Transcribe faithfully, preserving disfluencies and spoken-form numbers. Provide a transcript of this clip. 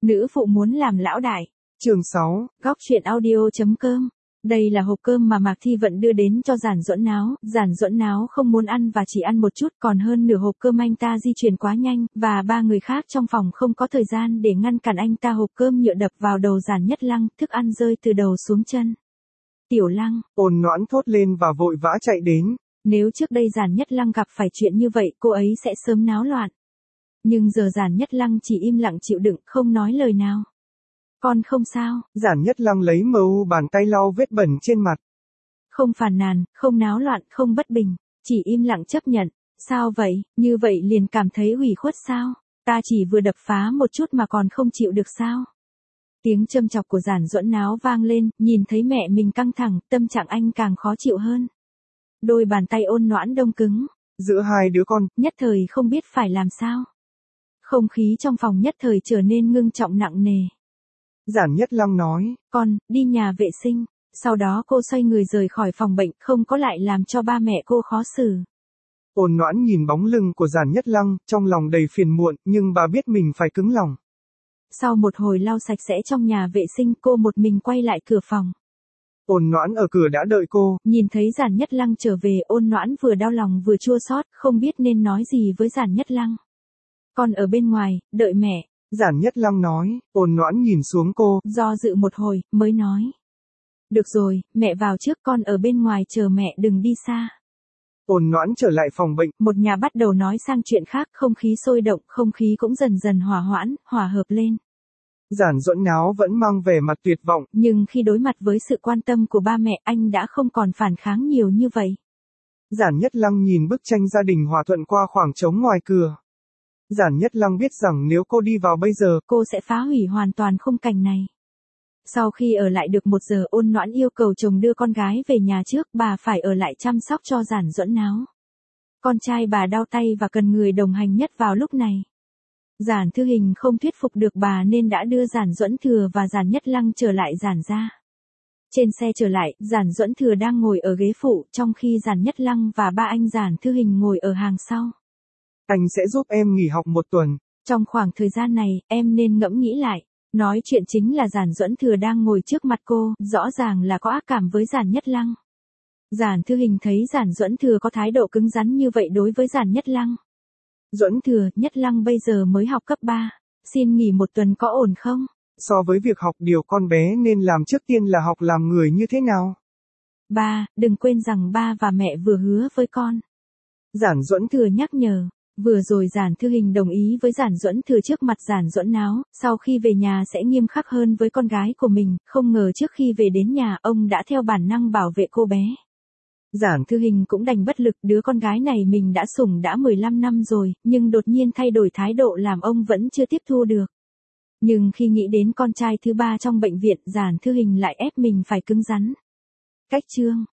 Nữ phụ muốn làm lão đại. Chương sáu, Góc truyện audio chấm com. Đây là hộp cơm mà Mạc Thi Vận đưa đến cho Giản Duẫn Náo, Giản Duẫn Náo không muốn ăn và chỉ ăn một chút, còn hơn nửa hộp cơm anh ta di chuyển quá nhanh, và ba người khác trong phòng không có thời gian để ngăn cản anh ta. Hộp cơm nhựa đập vào đầu Giản Nhất Lăng, thức ăn rơi từ đầu xuống chân. Tiểu Lăng, Ôn Noãn thốt lên và vội vã chạy đến. Nếu trước đây Giản Nhất Lăng gặp phải chuyện như vậy, cô ấy sẽ sớm náo loạn. Nhưng giờ Giản Nhất Lăng chỉ im lặng chịu đựng, không nói lời nào. Con không sao. Giản Nhất Lăng lấy mờ u bàn tay lau vết bẩn trên mặt. Không phàn nàn, không náo loạn, không bất bình, chỉ im lặng chấp nhận. Sao vậy, như vậy liền cảm thấy ủy khuất sao? Ta chỉ vừa đập phá một chút mà còn không chịu được sao? Tiếng châm chọc của Giản Duẫn Náo vang lên, nhìn thấy mẹ mình căng thẳng, tâm trạng anh càng khó chịu hơn. Đôi bàn tay Ôn Noãn đông cứng. Giữa hai đứa con, nhất thời không biết phải làm sao. Không khí trong phòng nhất thời trở nên ngưng trọng nặng nề. Giản Nhất Lăng nói, con, đi nhà vệ sinh. Sau đó cô xoay người rời khỏi phòng bệnh, không có lại làm cho ba mẹ cô khó xử. Ôn Noãn nhìn bóng lưng của Giản Nhất Lăng, trong lòng đầy phiền muộn, nhưng bà biết mình phải cứng lòng. Sau một hồi lau sạch sẽ trong nhà vệ sinh, cô một mình quay lại cửa phòng. Ôn Noãn ở cửa đã đợi cô. Nhìn thấy Giản Nhất Lăng trở về, Ôn Noãn vừa đau lòng vừa chua xót, không biết nên nói gì với Giản Nhất Lăng. Con ở bên ngoài, đợi mẹ. Giản Nhất Lăng nói. Ôn Noãn nhìn xuống cô. Do dự một hồi, mới nói. Được rồi, mẹ vào trước, con ở bên ngoài chờ mẹ, đừng đi xa. Ôn Noãn trở lại phòng bệnh. Một nhà bắt đầu nói sang chuyện khác, không khí sôi động, không khí cũng dần dần hòa hoãn, hòa hợp lên. Giản Duẫn Náo vẫn mang vẻ mặt tuyệt vọng. Nhưng khi đối mặt với sự quan tâm của ba mẹ, anh đã không còn phản kháng nhiều như vậy. Giản Nhất Lăng nhìn bức tranh gia đình hòa thuận qua khoảng trống ngoài cửa. Giản Nhất Lăng biết rằng nếu cô đi vào bây giờ, cô sẽ phá hủy hoàn toàn khung cảnh này. Sau khi ở lại được một giờ, Ôn Noãn yêu cầu chồng đưa con gái về nhà trước, bà phải ở lại chăm sóc cho Giản Duẫn Náo. Con trai bà đau tay và cần người đồng hành nhất vào lúc này. Giản Thư Hình không thuyết phục được bà nên đã đưa Giản Duẫn Thừa và Giản Nhất Lăng trở lại Giản gia. Trên xe trở lại, Giản Duẫn Thừa đang ngồi ở ghế phụ, trong khi Giản Nhất Lăng và ba anh Giản Thư Hình ngồi ở hàng sau. Anh sẽ giúp em nghỉ học một tuần. Trong khoảng thời gian này, em nên ngẫm nghĩ lại. Nói chuyện chính là Giản Duẫn Thừa đang ngồi trước mặt cô, rõ ràng là có ác cảm với Giản Nhất Lăng. Giản Thư Hình thấy Giản Duẫn Thừa có thái độ cứng rắn như vậy đối với Giản Nhất Lăng. Duẫn Thừa, Nhất Lăng bây giờ mới học cấp ba, xin nghỉ một tuần có ổn không? So với việc học điều con bé nên làm trước tiên là học làm người như thế nào? Ba, đừng quên rằng ba và mẹ vừa hứa với con. Giản Duẫn Thừa nhắc nhở. Vừa rồi Giản Thư Hình đồng ý với Giản Duẫn Thừa trước mặt Giản Duẫn Náo, sau khi về nhà sẽ nghiêm khắc hơn với con gái của mình, không ngờ trước khi về đến nhà ông đã theo bản năng bảo vệ cô bé. Giản Thư Hình cũng đành bất lực, đứa con gái này mình đã sủng đã mười lăm năm rồi, nhưng đột nhiên thay đổi thái độ làm ông vẫn chưa tiếp thu được. Nhưng khi nghĩ đến con trai thứ ba trong bệnh viện, Giản Thư Hình lại ép mình phải cứng rắn. Cách chương